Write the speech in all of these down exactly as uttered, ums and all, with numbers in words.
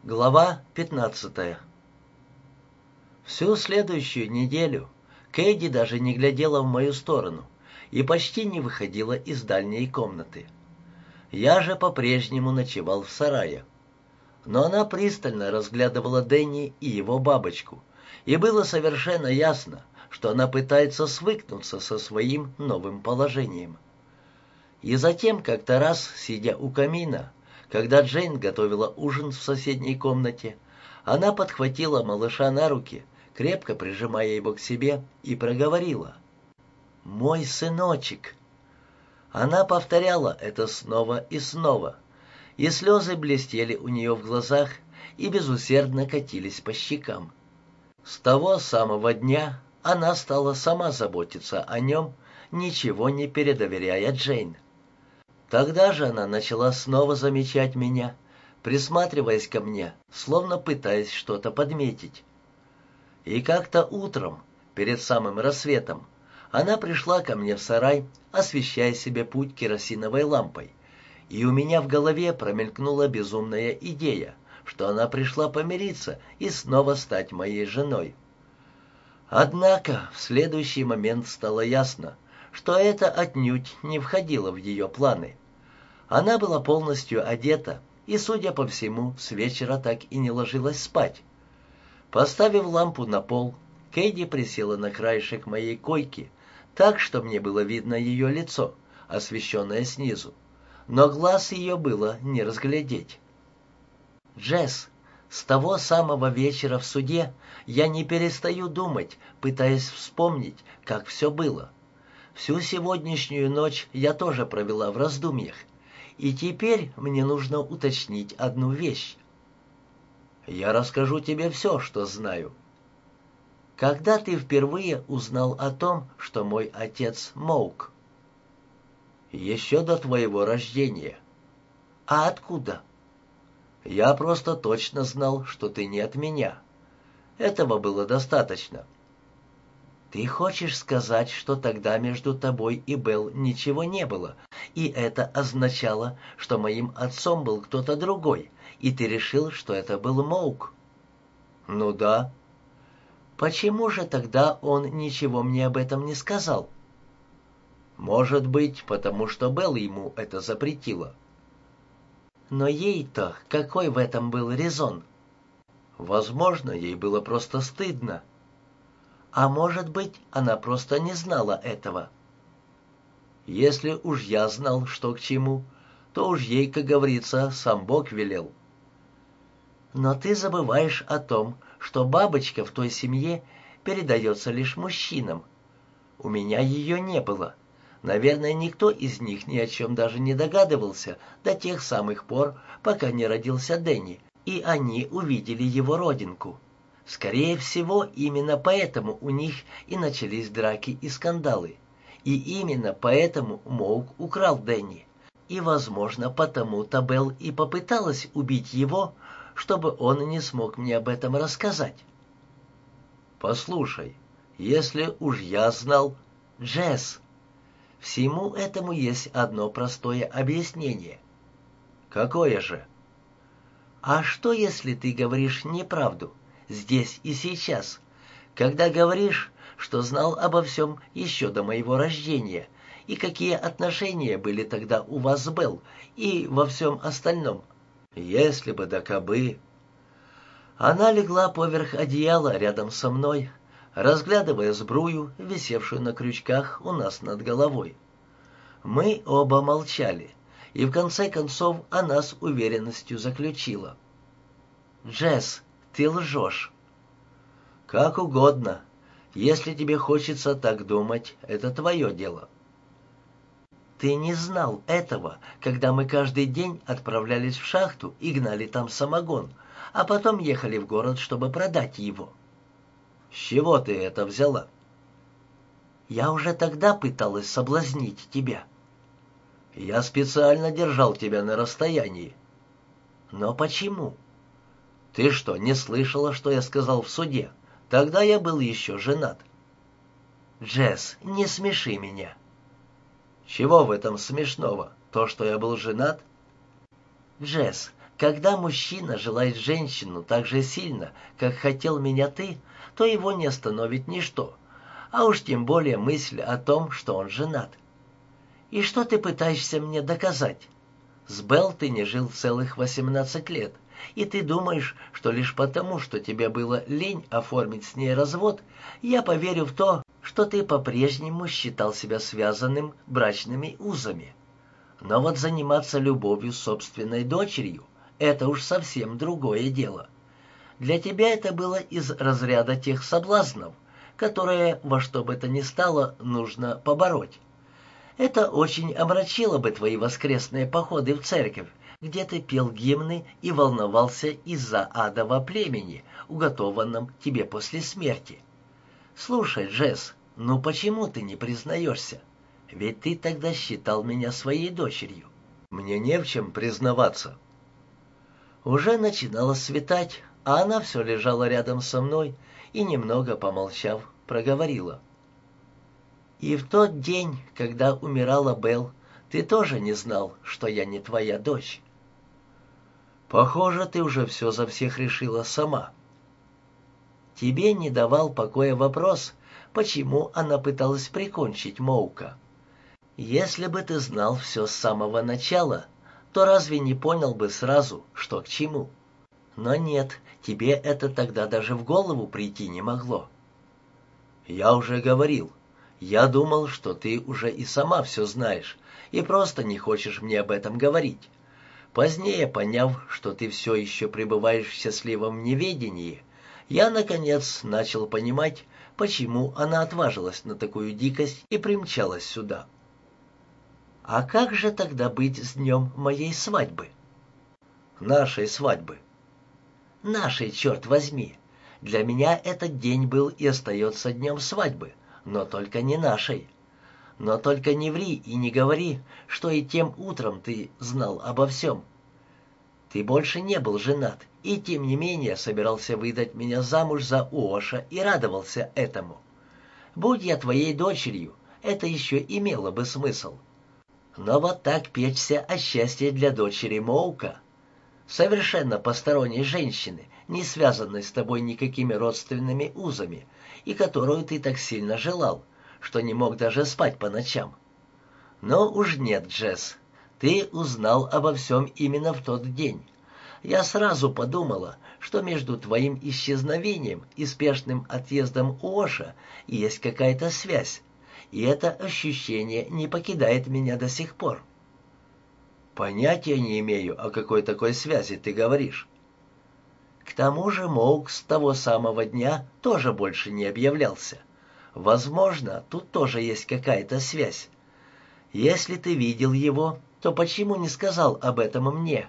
Глава пятнадцатая. Всю следующую неделю Кэйди даже не глядела в мою сторону и почти не выходила из дальней комнаты. Я же по-прежнему ночевал в сарае. Но она пристально разглядывала Дэнни и его бабочку, и было совершенно ясно, что она пытается свыкнуться со своим новым положением. И затем как-то раз, сидя у камина, когда Джейн готовила ужин в соседней комнате, она подхватила малыша на руки, крепко прижимая его к себе, и проговорила: «Мой сыночек». Она повторяла это снова и снова, и слезы блестели у нее в глазах и безусердно катились по щекам. С того самого дня она стала сама заботиться о нем, ничего не передоверяя Джейн. Тогда же она начала снова замечать меня, присматриваясь ко мне, словно пытаясь что-то подметить. И как-то утром, перед самым рассветом, она пришла ко мне в сарай, освещая себе путь керосиновой лампой, и у меня в голове промелькнула безумная идея, что она пришла помириться и снова стать моей женой. Однако в следующий момент стало ясно, что это отнюдь не входило в ее планы. Она была полностью одета и, судя по всему, с вечера так и не ложилась спать. Поставив лампу на пол, Кэйди присела на краешек моей койки, так что мне было видно ее лицо, освещенное снизу, но глаз ее было не разглядеть. «Джесс, с того самого вечера в суде я не перестаю думать, пытаясь вспомнить, как все было. Всю сегодняшнюю ночь я тоже провела в раздумьях. И теперь мне нужно уточнить одну вещь. Я расскажу тебе все, что знаю. Когда ты впервые узнал о том, что мой отец Моук? Еще до твоего рождения. А откуда? Я просто точно знал, что ты не от меня. Этого было достаточно. Ты хочешь сказать, что тогда между тобой и Белл ничего не было, и это означало, что моим отцом был кто-то другой, и ты решил, что это был Моук? Ну да. Почему же тогда он ничего мне об этом не сказал? Может быть, потому что Белл ему это запретила. Но ей-то какой в этом был резон? Возможно, ей было просто стыдно. А может быть, она просто не знала этого. Если уж я знал, что к чему, то уж ей, как говорится, сам Бог велел. Но ты забываешь о том, что бабочка в той семье передается лишь мужчинам. У меня ее не было. Наверное, никто из них ни о чем даже не догадывался до тех самых пор, пока не родился Дэнни, и они увидели его родинку. Скорее всего, именно поэтому у них и начались драки и скандалы. И именно поэтому Моук украл Дэнни. И, возможно, потому-то Белл и попыталась убить его, чтобы он не смог мне об этом рассказать. Послушай, если уж я знал... Джесс, всему этому есть одно простое объяснение. Какое же? А что, если ты говоришь неправду, здесь и сейчас, когда говоришь, что знал обо всем еще до моего рождения, и какие отношения были тогда у вас с Белл, и во всем остальном? Если бы да кабы... Она легла поверх одеяла рядом со мной, разглядывая сбрую, висевшую на крючках у нас над головой. Мы оба молчали, и в конце концов она с уверенностью заключила: «Джесс, ты лжешь». «Как угодно. Если тебе хочется так думать, это твое дело». «Ты не знал этого, когда мы каждый день отправлялись в шахту и гнали там самогон, а потом ехали в город, чтобы продать его». «С чего ты это взяла?» «Я уже тогда пыталась соблазнить тебя». «Я специально держал тебя на расстоянии». «Но почему?» «Ты что, не слышала, что я сказал в суде? Тогда я был еще женат». «Джесс, не смеши меня». «Чего в этом смешного? То, что я был женат?» «Джесс, Когда мужчина желает женщину так же сильно, как хотел меня ты, то его не остановит ничто, а уж тем более мысль о том, что он женат. И что ты пытаешься мне доказать? С Белл ты не жил целых восемнадцать лет, и ты думаешь, что лишь потому, что тебе было лень оформить с ней развод, я поверю в то, что ты по-прежнему считал себя связанным брачными узами. Но вот заниматься любовью с собственной дочерью — это уж совсем другое дело. Для тебя это было из разряда тех соблазнов, которые во что бы то ни стало нужно побороть. Это очень омрачило бы твои воскресные походы в церковь, где ты пел гимны и волновался из-за адова племени, уготованном тебе после смерти. Слушай, Джесс, ну почему ты не признаешься? Ведь ты тогда считал меня своей дочерью. Мне не в чем признаваться. Уже начинало светать, а она все лежала рядом со мной и, немного помолчав, проговорила. И в тот день, когда умирала Белл, ты тоже не знал, что я не твоя дочь. Похоже, ты уже все за всех решила сама. Тебе не давал покоя вопрос, почему она пыталась прикончить Моука. Если бы ты знал все с самого начала, то разве не понял бы сразу, что к чему? Но нет, тебе это тогда даже в голову прийти не могло. Я уже говорил, я думал, что ты уже и сама все знаешь, и просто не хочешь мне об этом говорить. Позднее, поняв, что ты все еще пребываешь в счастливом неведении, я, наконец, начал понимать, почему она отважилась на такую дикость и примчалась сюда. А как же тогда быть с днем моей свадьбы? Нашей свадьбы. Нашей, черт возьми. Для меня этот день был и остается днем свадьбы, но только не нашей. Но только не ври и не говори, что и тем утром ты знал обо всем. Ты больше не был женат, и тем не менее собирался выдать меня замуж за Уоша и радовался этому. Будь я твоей дочерью, это еще имело бы смысл. Но вот так печься о счастье для дочери Моука, совершенно посторонней женщины, не связанной с тобой никакими родственными узами, и которую ты так сильно желал, что не мог даже спать по ночам. Но уж нет, Джесс, ты узнал обо всем именно в тот день. Я сразу подумала, что между твоим исчезновением и спешным отъездом Уоша есть какая-то связь, и это ощущение не покидает меня до сих пор. Понятия не имею, о какой такой связи ты говоришь. К тому же Моук с того самого дня тоже больше не объявлялся. Возможно, тут тоже есть какая-то связь. Если ты видел его, то почему не сказал об этом мне?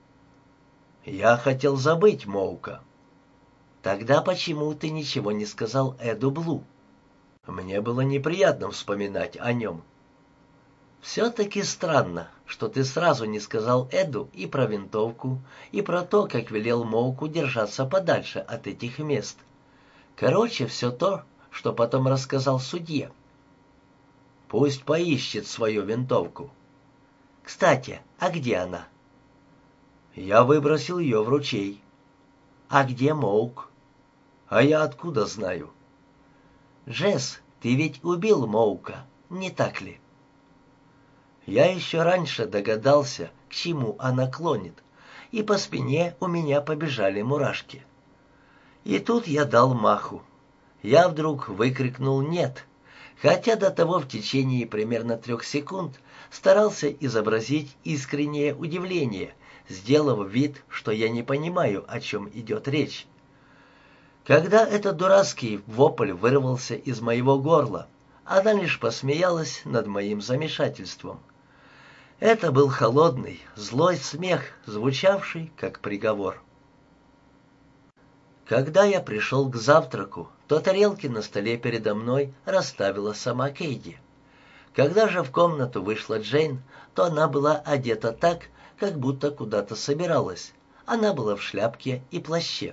Я хотел забыть Моука. Тогда почему ты ничего не сказал Эду Блу? Мне было неприятно вспоминать о нем. Все-таки странно, что ты сразу не сказал Эду и про винтовку, и про то, как велел Моуку держаться подальше от этих мест. Короче, все то, что потом рассказал судье. Пусть поищет свою винтовку. Кстати, а где она? Я выбросил ее в ручей. А где Моук? А я откуда знаю? Джесс, ты ведь убил Моука, не так ли? Я еще раньше догадался, к чему она клонит, и по спине у меня побежали мурашки. И тут я дал маху. Я вдруг выкрикнул «нет», хотя до того в течение примерно трех секунд старался изобразить искреннее удивление, сделав вид, что я не понимаю, о чем идет речь. Когда этот дурацкий вопль вырвался из моего горла, она лишь посмеялась над моим замешательством. Это был холодный, злой смех, звучавший как приговор. Когда я пришел к завтраку, то тарелки на столе передо мной расставила сама Кейди. Когда же в комнату вышла Джейн, то она была одета так, как будто куда-то собиралась. Она была в шляпке и плаще.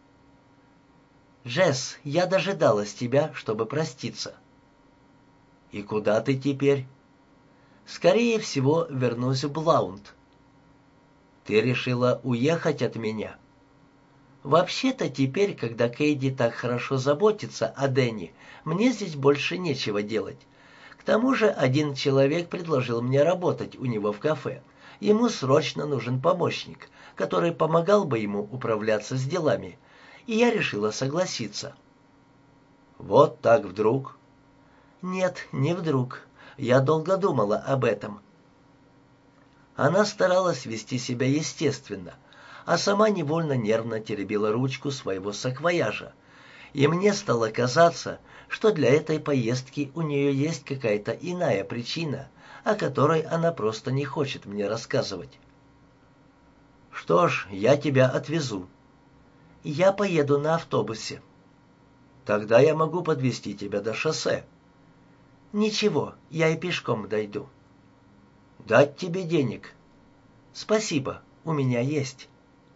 «Джесс, я дожидалась тебя, чтобы проститься». «И куда ты теперь?» «Скорее всего, вернусь в Блаунд». Ты решила уехать от меня?» «Вообще-то теперь, когда Кейди так хорошо заботится о Дэнни, мне здесь больше нечего делать. К тому же один человек предложил мне работать у него в кафе. Ему срочно нужен помощник, который помогал бы ему управляться с делами, и я решила согласиться». «Вот так вдруг?» «Нет, не вдруг. Я долго думала об этом». Она старалась вести себя естественно, а сама невольно нервно теребила ручку своего саквояжа, и мне стало казаться, что для этой поездки у нее есть какая-то иная причина, о которой она просто не хочет мне рассказывать. «Что ж, я тебя отвезу». «Я поеду на автобусе». «Тогда я могу подвезти тебя до шоссе». «Ничего, я и пешком дойду». «Дать тебе денег?» «Спасибо, у меня есть».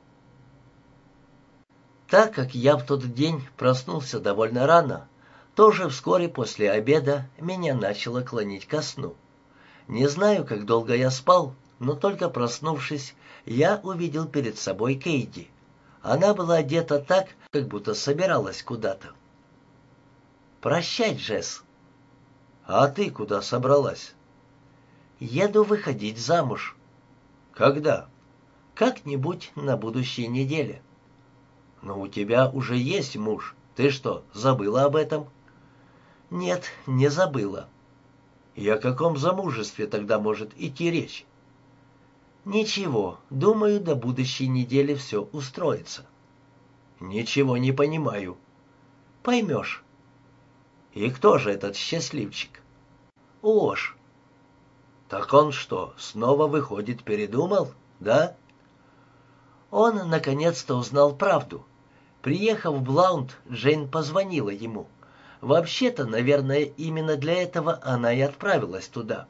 Так как я в тот день проснулся довольно рано, то уже вскоре после обеда меня начало клонить ко сну. Не знаю, как долго я спал, но только проснувшись, я увидел перед собой Кейди. Она была одета так, как будто собиралась куда-то. «Прощай, Джесс». «А ты куда собралась?» «Еду выходить замуж». «Когда?» «Как-нибудь на будущей неделе». «Но у тебя уже есть муж. Ты что, забыла об этом?» «Нет, не забыла». «И о каком замужестве тогда может идти речь?» «Ничего, думаю, до будущей недели все устроится». «Ничего не понимаю». «Поймешь». «И кто же этот счастливчик?» «Ош». «Так он что, снова, выходит, передумал, да?» Он наконец-то узнал правду. Приехав в Блаунд, Джейн позвонила ему. Вообще-то, наверное, именно для этого она и отправилась туда.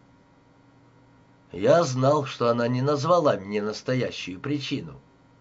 Я знал, что она не назвала мне настоящую причину.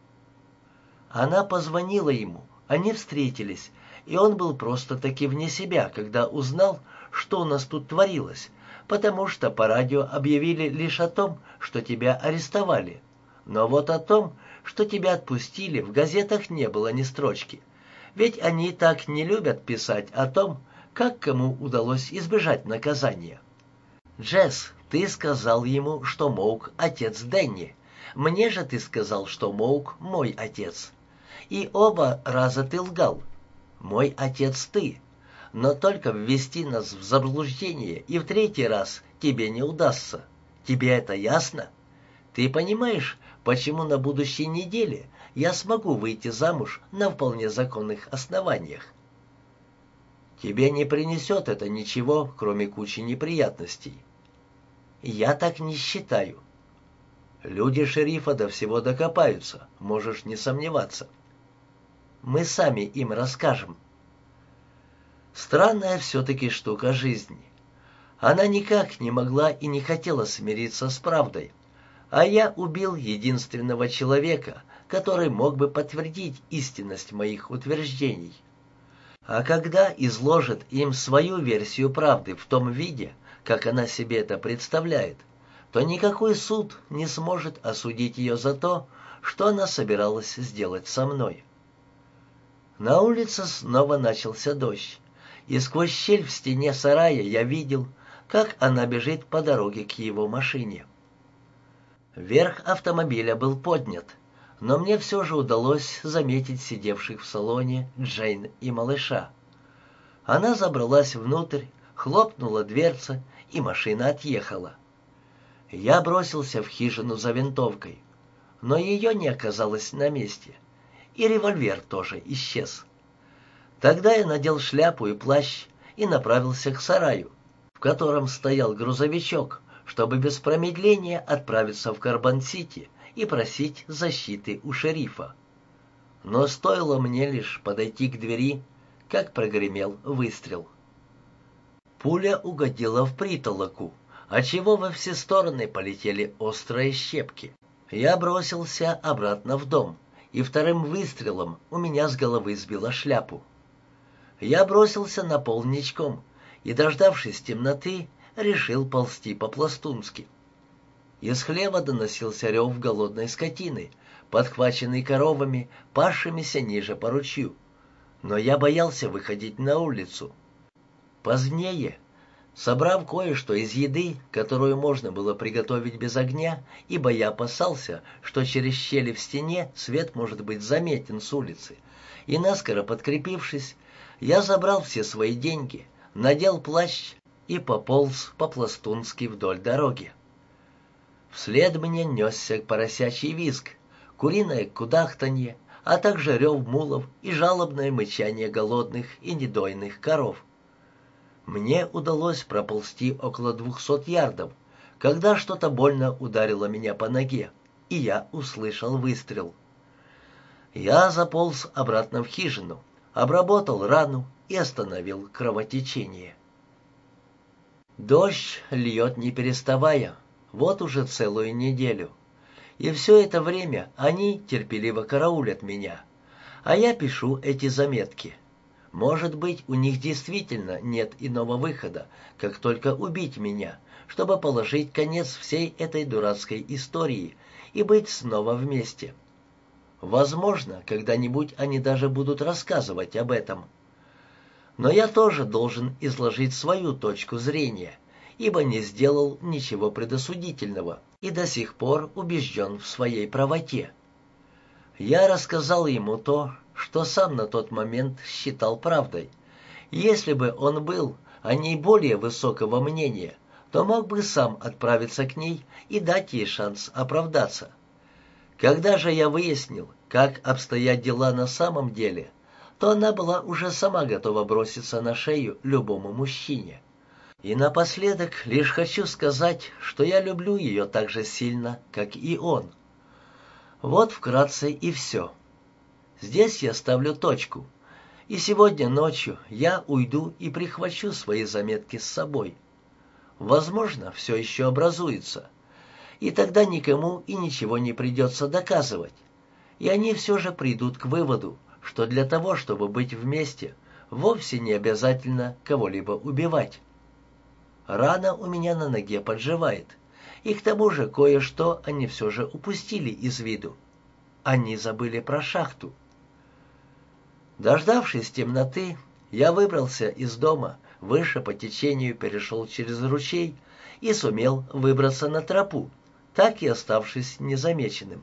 Она позвонила ему, они встретились, и он был просто-таки вне себя, когда узнал, что у нас тут творилось, потому что по радио объявили лишь о том, что тебя арестовали. Но вот о том, что тебя отпустили, в газетах не было ни строчки. Ведь они так не любят писать о том, как кому удалось избежать наказания. «Джесс, ты сказал ему, что Моук — отец Дэнни. Мне же ты сказал, что Моук — мой отец. И оба раза ты лгал. Мой отец ты. Но только ввести нас в заблуждение и в третий раз тебе не удастся. Тебе это ясно? Ты понимаешь, почему на будущей неделе я смогу выйти замуж на вполне законных основаниях? Тебе не принесет это ничего, кроме кучи неприятностей». «Я так не считаю». «Люди шерифа до всего докопаются, можешь не сомневаться». «Мы сами им расскажем». Странная все-таки штука жизни. Она никак не могла и не хотела смириться с правдой, а я убил единственного человека, который мог бы подтвердить истинность моих утверждений. А когда изложит им свою версию правды в том виде, как она себе это представляет, то никакой суд не сможет осудить ее за то, что она собиралась сделать со мной. На улице снова начался дождь, и сквозь щель в стене сарая я видел, как она бежит по дороге к его машине. Верх автомобиля был поднят, но мне все же удалось заметить сидевших в салоне Джейн и малыша. Она забралась внутрь, хлопнула дверца, и машина отъехала. Я бросился в хижину за винтовкой, но ее не оказалось на месте, и револьвер тоже исчез. Тогда я надел шляпу и плащ и направился к сараю, в котором стоял грузовичок, чтобы без промедления отправиться в Карбон-Сити и просить защиты у шерифа. Но стоило мне лишь подойти к двери, как прогремел выстрел. Пуля угодила в притолоку, отчего во все стороны полетели острые щепки. Я бросился обратно в дом, и вторым выстрелом у меня с головы сбило шляпу. Я бросился на пол ничком и, дождавшись темноты, решил ползти по-пластунски. Из хлева доносился рев голодной скотины, подхваченный коровами, пасшимися ниже по ручью. Но я боялся выходить на улицу. Позднее, собрав кое-что из еды, которую можно было приготовить без огня, ибо я опасался, что через щели в стене свет может быть заметен с улицы, и наскоро подкрепившись, я забрал все свои деньги, надел плащ и пополз по-пластунски вдоль дороги. Вслед мне несся поросячий визг, куриное кудахтанье, а также рев мулов и жалобное мычание голодных и недойных коров. Мне удалось проползти около двухсот ярдов, когда что-то больно ударило меня по ноге, и я услышал выстрел. Я заполз обратно в хижину, обработал рану и остановил кровотечение. Дождь льет не переставая, вот уже целую неделю. И все это время они терпеливо караулят меня, а я пишу эти заметки. Может быть, у них действительно нет иного выхода, как только убить меня, чтобы положить конец всей этой дурацкой истории и быть снова вместе. Возможно, когда-нибудь они даже будут рассказывать об этом. Но я тоже должен изложить свою точку зрения, ибо не сделал ничего предосудительного и до сих пор убежден в своей правоте. Я рассказал ему то, что сам на тот момент считал правдой. Если бы он был о ней более высокого мнения, то мог бы сам отправиться к ней и дать ей шанс оправдаться. Когда же я выяснил, как обстоят дела на самом деле, то она была уже сама готова броситься на шею любому мужчине. И напоследок лишь хочу сказать, что я люблю ее так же сильно, как и он. Вот вкратце и все. Здесь я ставлю точку, и сегодня ночью я уйду и прихвачу свои заметки с собой. Возможно, все еще образуется, и тогда никому и ничего не придется доказывать, и они все же придут к выводу, что для того, чтобы быть вместе, вовсе не обязательно кого-либо убивать. Рана у меня на ноге подживает, и к тому же кое-что они все же упустили из виду. Они забыли про шахту. Дождавшись темноты, я выбрался из дома, выше по течению перешел через ручей и сумел выбраться на тропу, так и оставшись незамеченным.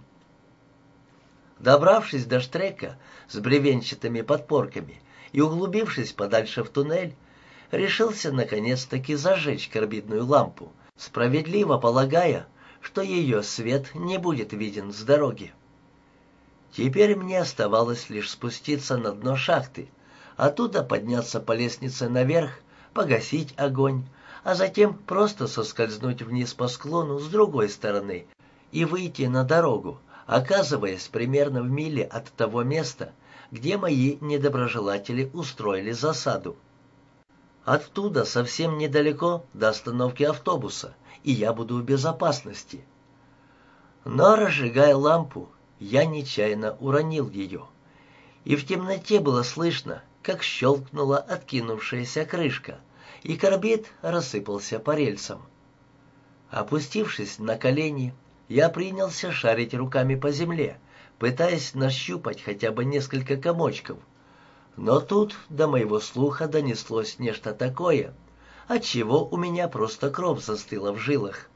Добравшись до штрека с бревенчатыми подпорками и углубившись подальше в туннель, решился наконец-таки зажечь карбидную лампу, справедливо полагая, что ее свет не будет виден с дороги. Теперь мне оставалось лишь спуститься на дно шахты, оттуда подняться по лестнице наверх, погасить огонь, а затем просто соскользнуть вниз по склону с другой стороны и выйти на дорогу, оказываясь примерно в миле от того места, где мои недоброжелатели устроили засаду. Оттуда совсем недалеко до остановки автобуса, и я буду в безопасности. Но, разжигая лампу, я нечаянно уронил ее, и в темноте было слышно, как щелкнула откинувшаяся крышка, и карбид рассыпался по рельсам. Опустившись на колени, я принялся шарить руками по земле, пытаясь нащупать хотя бы несколько комочков. Но тут до моего слуха донеслось нечто такое, отчего у меня просто кровь застыла в жилах.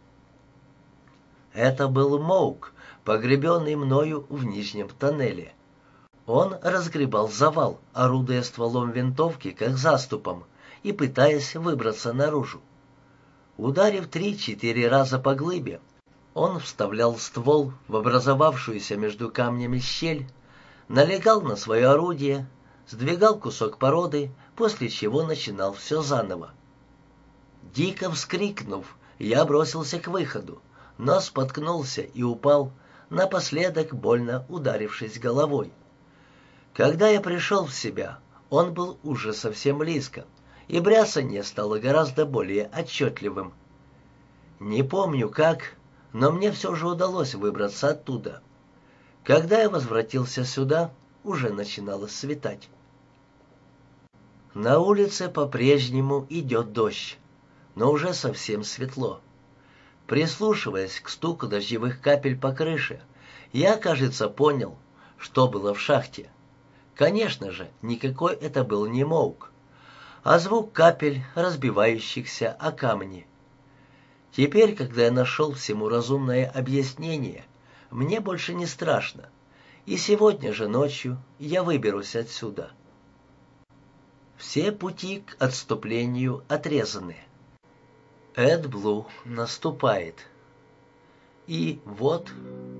Это был Моук, погребенный мною в нижнем тоннеле. Он разгребал завал, орудуя стволом винтовки как заступом и пытаясь выбраться наружу. Ударив три-четыре раза по глыбе, он вставлял ствол в образовавшуюся между камнями щель, налегал на свое орудие, сдвигал кусок породы, после чего начинал все заново. Дико вскрикнув, я бросился к выходу, но споткнулся и упал, напоследок больно ударившись головой. Когда я пришел в себя, он был уже совсем близко, и бряцанье стало гораздо более отчетливым. Не помню как, но мне все же удалось выбраться оттуда. Когда я возвратился сюда, уже начинало светать. На улице по-прежнему идет дождь, но уже совсем светло. Прислушиваясь к стуку дождевых капель по крыше, я, кажется, понял, что было в шахте. Конечно же, никакой это был не моук, а звук капель, разбивающихся о камни. Теперь, когда я нашел всему разумное объяснение, мне больше не страшно, и сегодня же ночью я выберусь отсюда. Все пути к отступлению отрезаны. Эд Блу наступает. И вот...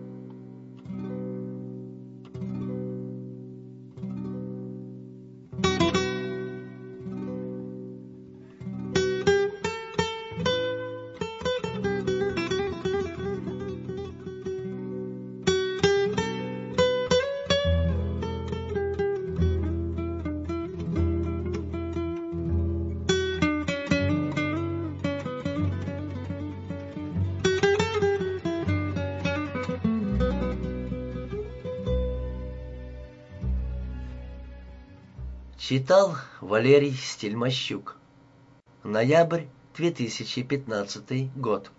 Читал Валерий Стельмощук. Ноябрь две тысячи пятнадцатый год.